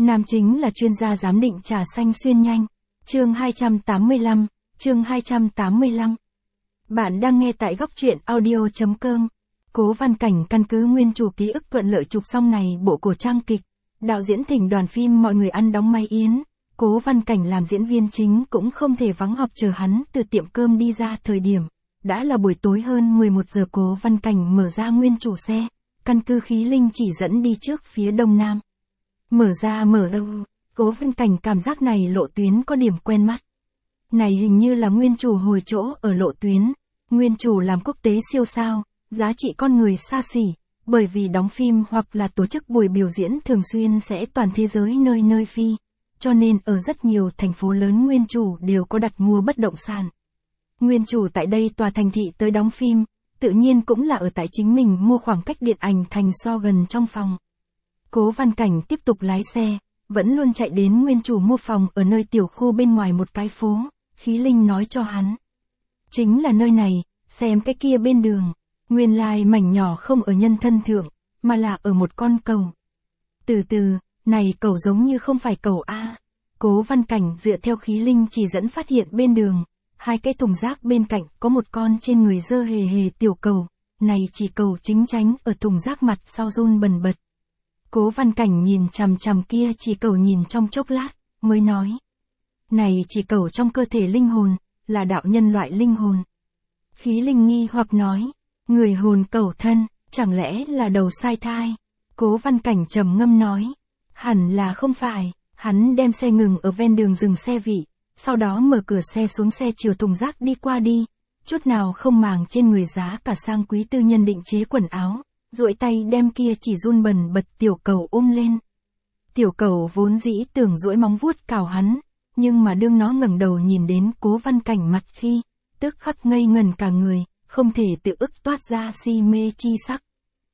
Nam chính là chuyên gia giám định trà xanh xuyên nhanh. Chương 285, chương 285. Bạn đang nghe tại góc truyện audio.com. Cố Văn Cảnh căn cứ nguyên chủ ký ức thuận lợi chụp xong này bộ cổ trang kịch. Đạo diễn thỉnh đoàn phim Mọi Người Ăn đóng máy yến. Cố Văn Cảnh làm diễn viên chính cũng không thể vắng học chờ hắn từ tiệm cơm đi ra. Thời điểm đã là buổi tối hơn 11 giờ. Cố Văn Cảnh mở ra nguyên chủ xe, căn cứ khí linh chỉ dẫn đi trước phía đông nam. Mở đâu, Cố Văn Cảnh cảm giác này lộ tuyến có điểm quen mắt. Này hình như là nguyên chủ hồi chỗ ở lộ tuyến. Nguyên chủ làm quốc tế siêu sao, giá trị con người xa xỉ, bởi vì đóng phim hoặc là tổ chức buổi biểu diễn thường xuyên sẽ toàn thế giới nơi nơi phi. Cho nên ở rất nhiều thành phố lớn nguyên chủ đều có đặt mua bất động sản. Nguyên chủ tại đây tòa thành thị tới đóng phim, tự nhiên cũng là ở tại chính mình mua khoảng cách điện ảnh thành so gần trong phòng. Cố Văn Cảnh tiếp tục lái xe, vẫn luôn chạy đến nguyên chủ mua phòng ở nơi tiểu khu bên ngoài một cái phố. Khí linh nói cho hắn, chính là nơi này, xem cái kia bên đường. Nguyên lai mảnh nhỏ không ở nhân thân thượng, mà là ở một con cầu. Từ từ, này cầu giống như không phải cầu A. Cố Văn Cảnh dựa theo khí linh chỉ dẫn phát hiện bên đường, hai cái thùng rác bên cạnh có một con trên người dơ hề hề tiểu cầu. Này chỉ cầu chính tránh ở thùng rác mặt sau run bần bật. Cố Văn Cảnh nhìn chằm chằm kia chỉ cầu nhìn trong chốc lát, mới nói. Này chỉ cầu trong cơ thể linh hồn, là đạo nhân loại linh hồn. Khí linh nghi hoặc nói, người hồn cầu thân, chẳng lẽ là đầu sai thai? Cố Văn Cảnh trầm ngâm nói, hẳn là không phải. Hắn đem xe ngừng ở ven đường dừng xe vị, sau đó mở cửa xe xuống xe chiều thùng rác đi qua đi, chút nào không màng trên người giá cả sang quý tư nhân định chế quần áo, duỗi tay đem kia chỉ run bần bật tiểu cầu ôm lên. Tiểu cầu vốn dĩ tưởng duỗi móng vuốt cào hắn, nhưng mà đương nó ngẩng đầu nhìn đến Cố Văn Cảnh mặt khi, tức khắc ngây ngần cả người, không thể tự ức toát ra si mê chi sắc.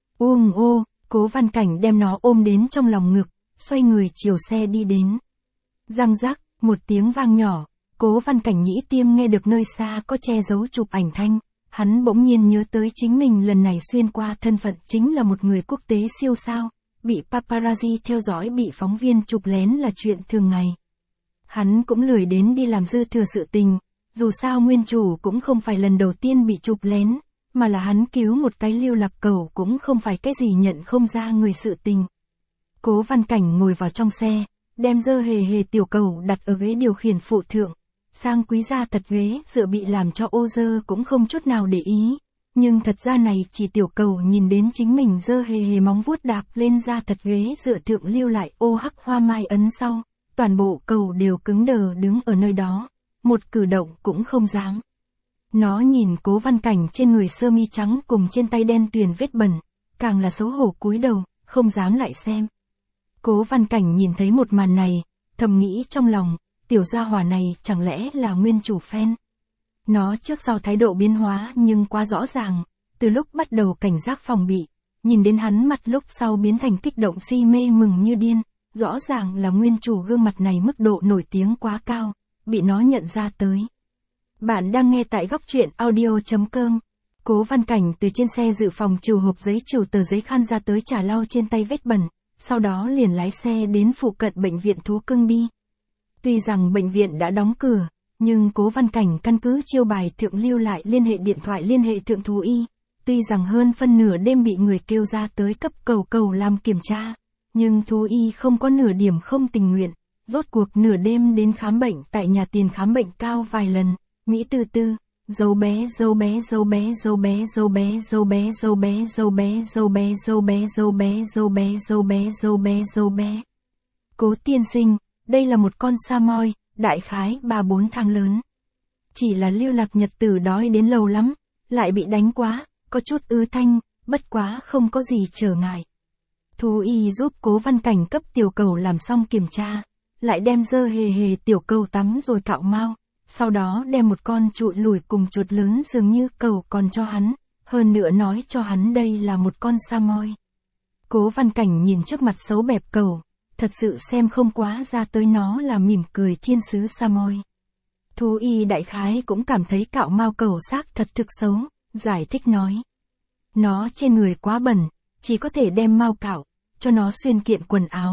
Ô, Cố Văn Cảnh đem nó ôm đến trong lòng ngực, xoay người chiều xe đi đến. Răng rắc, một tiếng vang nhỏ, Cố Văn Cảnh nhĩ tiêm nghe được nơi xa có che giấu chụp ảnh thanh. Hắn bỗng nhiên nhớ tới chính mình lần này xuyên qua thân phận chính là một người quốc tế siêu sao, bị paparazzi theo dõi bị phóng viên chụp lén là chuyện thường ngày. Hắn cũng lười đến đi làm dư thừa sự tình, dù sao nguyên chủ cũng không phải lần đầu tiên bị chụp lén, mà là hắn cứu một cái lưu lạc cầu cũng không phải cái gì nhận không ra người sự tình. Cố Văn Cảnh ngồi vào trong xe, đem dơ hề hề tiểu cầu đặt ở ghế điều khiển phụ thượng. Sang quý gia thật ghế dựa bị làm cho ô dơ cũng không chút nào để ý. Nhưng thật ra này chỉ tiểu cầu nhìn đến chính mình dơ hề hề móng vuốt đạp lên ra thật ghế dựa thượng lưu lại ô hắc hoa mai ấn sau. Toàn bộ cầu đều cứng đờ đứng ở nơi đó, một cử động cũng không dám. Nó nhìn Cố Văn Cảnh trên người sơ mi trắng cùng trên tay đen tuyền vết bẩn, càng là xấu hổ cúi đầu, không dám lại xem. Cố Văn Cảnh nhìn thấy một màn này, thầm nghĩ trong lòng, tiểu gia hỏa này chẳng lẽ là nguyên chủ fan. Nó trước sau thái độ biến hóa nhưng quá rõ ràng, từ lúc bắt đầu cảnh giác phòng bị, nhìn đến hắn mặt lúc sau biến thành kích động si mê mừng như điên, rõ ràng là nguyên chủ gương mặt này mức độ nổi tiếng quá cao, bị nó nhận ra tới. Bạn đang nghe tại góc truyện audio.com. Cố Văn Cảnh từ trên xe dự phòng trừ hộp giấy trừ tờ giấy khăn ra tới chả lau trên tay vết bẩn, sau đó liền lái xe đến phụ cận bệnh viện thú cưng đi. Tuy rằng bệnh viện đã đóng cửa, nhưng Cố Văn Cảnh căn cứ chiêu bài thượng lưu lại liên hệ điện thoại liên hệ thượng thú y. Tuy rằng hơn phân nửa đêm bị người kêu ra tới cấp cầu làm kiểm tra, nhưng thú y không có nửa điểm không tình nguyện, rốt cuộc nửa đêm đến khám bệnh tại nhà tiền khám bệnh cao vài lần, Mỹ tư tư, dấu bé. Cố tiên sinh, đây là một con sa moi, đại khái 3-4 tháng lớn. Chỉ là lưu lạc nhật tử đói đến lâu lắm, lại bị đánh quá, có chút ứ thanh, bất quá không có gì trở ngại. Thú y giúp Cố Văn Cảnh cấp tiểu cầu làm xong kiểm tra, lại đem dơ hề hề tiểu cầu tắm rồi cạo mau, sau đó đem một con trụi lủi cùng chuột lớn dường như cầu còn cho hắn, hơn nữa nói cho hắn đây là một con sa moi. Cố Văn Cảnh nhìn trước mặt xấu bẹp cầu, thật sự xem không quá ra tới nó là mỉm cười thiên sứ sa moi. Thú y đại khái cũng cảm thấy cạo mau cầu xác thật thực xấu, giải thích nói. Nó trên người quá bẩn, chỉ có thể đem mau cạo, cho nó xuyên kiện quần áo,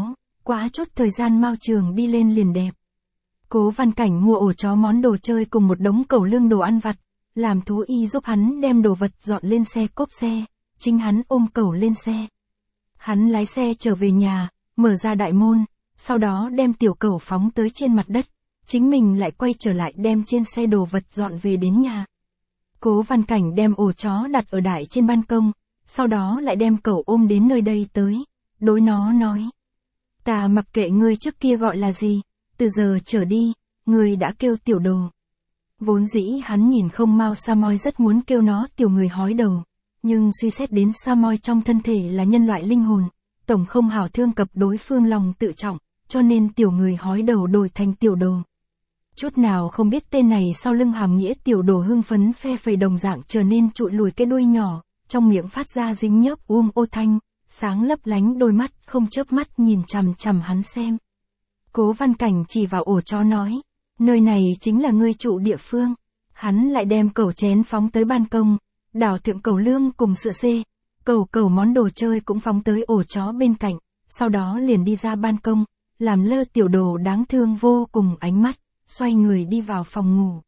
quá chút thời gian Mao Trường đi lên liền đẹp. Cố Văn Cảnh mua ổ chó món đồ chơi cùng một đống cẩu lương đồ ăn vặt, làm thú y giúp hắn đem đồ vật dọn lên xe cốp xe, chính hắn ôm cẩu lên xe. Hắn lái xe trở về nhà, mở ra đại môn, sau đó đem tiểu cẩu phóng tới trên mặt đất, chính mình lại quay trở lại đem trên xe đồ vật dọn về đến nhà. Cố Văn Cảnh đem ổ chó đặt ở đại trên ban công, sau đó lại đem cẩu ôm đến nơi đây tới, đối nó nói. Ta mặc kệ ngươi trước kia gọi là gì, từ giờ trở đi, ngươi đã kêu tiểu đồ. Vốn dĩ hắn nhìn không Mao Samoy rất muốn kêu nó tiểu người hói đầu, nhưng suy xét đến Samoy trong thân thể là nhân loại linh hồn, tổng không hảo thương cập đối phương lòng tự trọng, cho nên tiểu người hói đầu đổi thành tiểu đồ. Chút nào không biết tên này sau lưng hàm nghĩa tiểu đồ hưng phấn phe phẩy đồng dạng trở nên trụi lùi cái đuôi nhỏ, trong miệng phát ra dính nhớp ô thanh, sáng lấp lánh đôi mắt không chớp mắt nhìn chằm chằm hắn xem. Cố Văn Cảnh chỉ vào ổ chó nói, nơi này chính là ngươi trụ địa phương. Hắn lại đem cẩu chén phóng tới ban công, đảo thượng cẩu lương cùng sữa xê, cẩu món đồ chơi cũng phóng tới ổ chó bên cạnh, sau đó liền đi ra ban công, làm lơ tiểu đồ đáng thương vô cùng ánh mắt, xoay người đi vào phòng ngủ.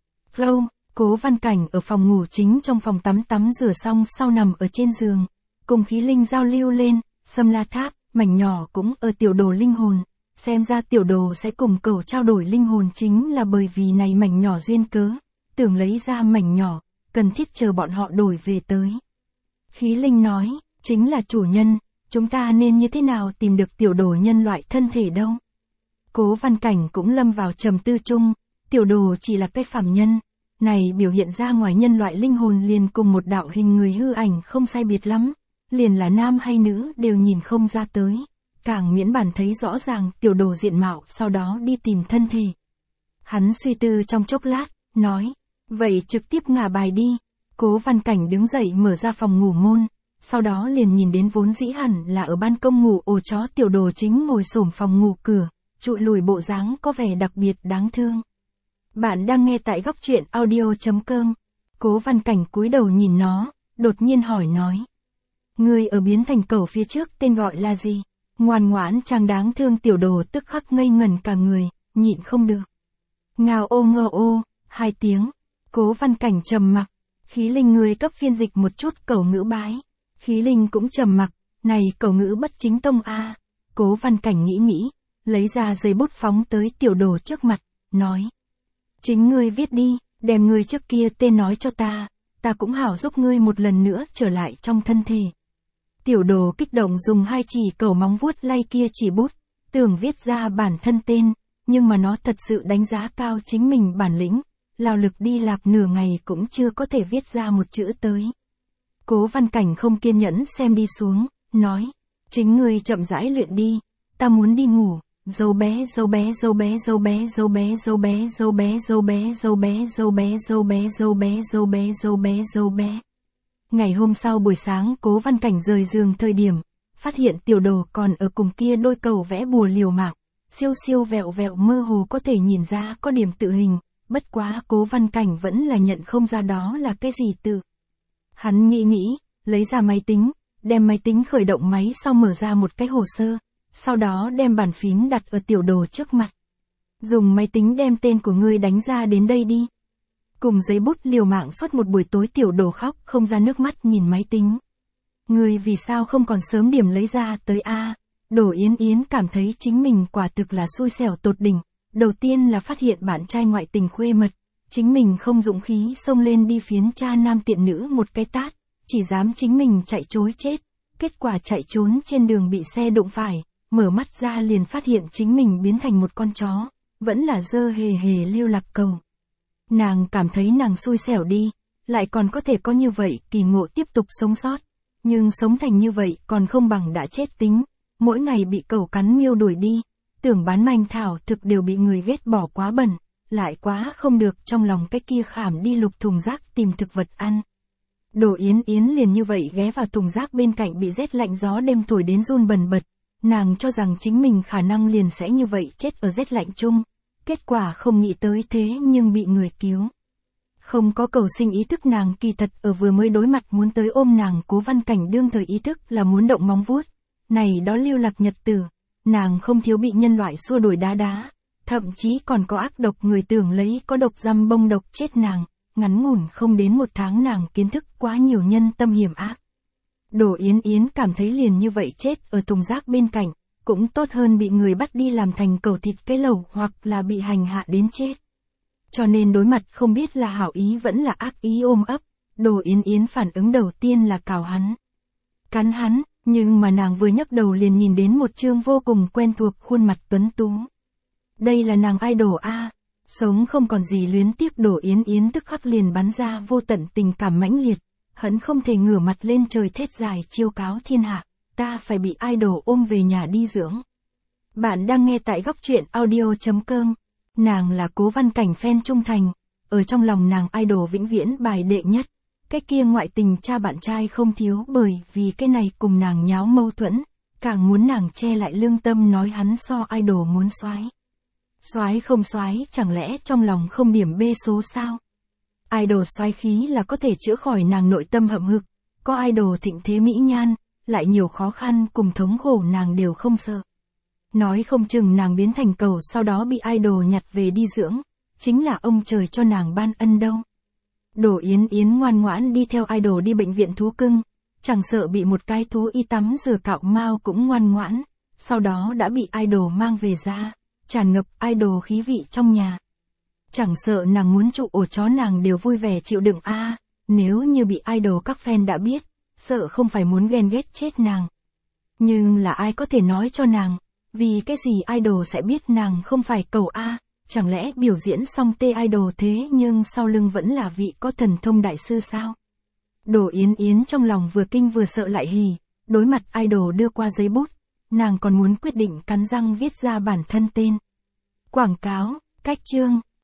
Cố Văn Cảnh ở phòng ngủ chính trong phòng tắm rửa xong sau nằm ở trên giường, cùng khí linh giao lưu lên, Sâm La Tháp, mảnh nhỏ cũng ở tiểu đồ linh hồn. Xem ra tiểu đồ sẽ cùng cẩu trao đổi linh hồn chính là bởi vì này mảnh nhỏ duyên cớ, tưởng lấy ra mảnh nhỏ, cần thiết chờ bọn họ đổi về tới. Khí linh nói, chính là chủ nhân, chúng ta nên như thế nào tìm được tiểu đồ nhân loại thân thể đâu. Cố Văn Cảnh cũng lâm vào trầm tư chung, tiểu đồ chỉ là cái phàm nhân, này biểu hiện ra ngoài nhân loại linh hồn liền cùng một đạo hình người hư ảnh không sai biệt lắm, liền là nam hay nữ đều nhìn không ra tới. Càng miễn bản thấy rõ ràng tiểu đồ diện mạo sau đó đi tìm thân thể. Hắn suy tư trong chốc lát, nói, vậy trực tiếp ngả bài đi. Cố Văn Cảnh đứng dậy mở ra phòng ngủ môn, sau đó liền nhìn đến vốn dĩ hẳn là ở ban công ngủ ổ chó tiểu đồ chính ngồi xổm phòng ngủ cửa, trụi lùi bộ dáng có vẻ đặc biệt đáng thương. Bạn đang nghe tại góc truyện audio.com. Cố Văn Cảnh cúi đầu nhìn nó, đột nhiên hỏi nói. Người ở biến thành cẩu phía trước tên gọi là gì? Ngoan ngoãn chàng đáng thương tiểu đồ tức khắc ngây ngẩn cả người, nhịn không được. Ngao ô ngơ ô, 2 tiếng. Cố Văn Cảnh trầm mặc. Khí linh người cấp phiên dịch một chút cẩu ngữ bái. Khí linh cũng trầm mặc, này cẩu ngữ bất chính tông a. Cố Văn Cảnh nghĩ, lấy ra giấy bút phóng tới tiểu đồ trước mặt, nói. Chính ngươi viết đi, đem ngươi trước kia tên nói cho ta cũng hảo giúp ngươi một lần nữa trở lại trong thân thể. Tiểu đồ kích động dùng 2 chỉ cẩu móng vuốt lay kia chỉ bút, tưởng viết ra bản thân tên, nhưng mà nó thật sự đánh giá cao chính mình bản lĩnh, lao lực đi lạp nửa ngày cũng chưa có thể viết ra một chữ tới. Cố Văn Cảnh không kiên nhẫn xem đi xuống, nói, chính ngươi chậm rãi luyện đi, ta muốn đi ngủ. Dâu bé. Ngày hôm sau buổi sáng Cố Văn Cảnh rời giường thời điểm, phát hiện tiểu đồ còn ở cùng kia đôi cẩu vẽ bùa liều mạng, siêu vẹo mơ hồ có thể nhìn ra có điểm tự hình, bất quá Cố Văn Cảnh vẫn là nhận không ra đó là cái gì tự. Hắn nghĩ, lấy ra máy tính, đem máy tính khởi động máy sau mở ra một cái hồ sơ, sau đó đem bàn phím đặt ở tiểu đồ trước mặt. Dùng máy tính đem tên của ngươi đánh ra đến đây đi. Cùng giấy bút liều mạng suốt một buổi tối tiểu đồ khóc không ra nước mắt nhìn máy tính. Ngươi vì sao không còn sớm điểm lấy ra tới a? Đỗ Yến cảm thấy chính mình quả thực là xui xẻo tột đỉnh. Đầu tiên là phát hiện bạn trai ngoại tình khuê mật, chính mình không dũng khí xông lên đi phiến cha nam tiện nữ một cái tát, chỉ dám chính mình chạy trối chết. Kết quả chạy trốn trên đường bị xe đụng phải, mở mắt ra liền phát hiện chính mình biến thành một con chó, vẫn là dơ hề lưu lạc cầu. Nàng cảm thấy nàng xui xẻo đi, lại còn có thể có như vậy kỳ ngộ tiếp tục sống sót, nhưng sống thành như vậy còn không bằng đã chết tính, mỗi ngày bị cẩu cắn miêu đuổi đi, tưởng bán manh thảo thực đều bị người ghét bỏ quá bẩn, lại quá không được trong lòng cái kia khảm đi lục thùng rác tìm thực vật ăn. Đỗ Yến liền như vậy ghé vào thùng rác bên cạnh bị rét lạnh gió đêm thổi đến run bần bật, nàng cho rằng chính mình khả năng liền sẽ như vậy chết ở rét lạnh chung, kết quả không nghĩ tới thế nhưng bị người cứu. Không có cầu sinh ý thức nàng kỳ thật ở vừa mới đối mặt muốn tới ôm nàng Cố Văn Cảnh đương thời ý thức là muốn động móng vuốt, này đó lưu lạc nhật tử, nàng không thiếu bị nhân loại xua đuổi đá đá, thậm chí còn có ác độc người tưởng lấy có độc dăm bông độc chết nàng, ngắn ngủn không đến 1 tháng nàng kiến thức quá nhiều nhân tâm hiểm ác. Đỗ Yến Yến cảm thấy liền như vậy chết ở thùng rác bên cạnh, cũng tốt hơn bị người bắt đi làm thành cẩu thịt cái lẩu hoặc là bị hành hạ đến chết. Cho nên đối mặt không biết là hảo ý vẫn là ác ý ôm ấp, Đỗ Yến Yến phản ứng đầu tiên là cào hắn. Cắn hắn, nhưng mà nàng vừa nhấc đầu liền nhìn đến một trương vô cùng quen thuộc khuôn mặt tuấn tú. Đây là nàng idol a, sống không còn gì luyến tiếc. Đỗ Yến Yến tức khắc liền bắn ra vô tận tình cảm mãnh liệt, hận không thể ngửa mặt lên trời thét dài chiêu cáo thiên hạ, ta phải bị idol ôm về nhà đi dưỡng. Bạn đang nghe tại góc truyện audio.com. Nàng là Cố Văn Cảnh fan trung thành, ở trong lòng nàng idol vĩnh viễn bài đệ nhất. Cái kia ngoại tình cha bạn trai không thiếu bởi vì cái này cùng nàng nháo mâu thuẫn, càng muốn nàng che lại lương tâm nói hắn so idol muốn soái. Soái không soái chẳng lẽ trong lòng không điểm bê số sao? Idol soái khí là có thể chữa khỏi nàng nội tâm hậm hực, có idol thịnh thế mỹ nhan, lại nhiều khó khăn cùng thống khổ nàng đều không sợ. Nói không chừng nàng biến thành cẩu sau đó bị idol nhặt về đi dưỡng, chính là ông trời cho nàng ban ân đâu. Đỗ Yến Yến ngoan ngoãn đi theo idol đi bệnh viện thú cưng, chẳng sợ bị một cái thú y tắm rửa cạo mao cũng ngoan ngoãn, sau đó đã bị idol mang về ra, tràn ngập idol khí vị trong nhà. Chẳng sợ nàng muốn trụ ổ chó nàng đều vui vẻ chịu đựng a, nếu như bị idol các fan đã biết, sợ không phải muốn ghen ghét chết nàng. Nhưng là ai có thể nói cho nàng, vì cái gì idol sẽ biết nàng không phải cẩu a, chẳng lẽ biểu diễn xong tê idol thế nhưng sau lưng vẫn là vị có thần thông đại sư sao? Đỗ Yến Yến trong lòng vừa kinh vừa sợ lại hỉ, đối mặt idol đưa qua giấy bút, nàng còn muốn quyết định cắn răng viết ra bản thân tên. Quảng cáo, cách chương.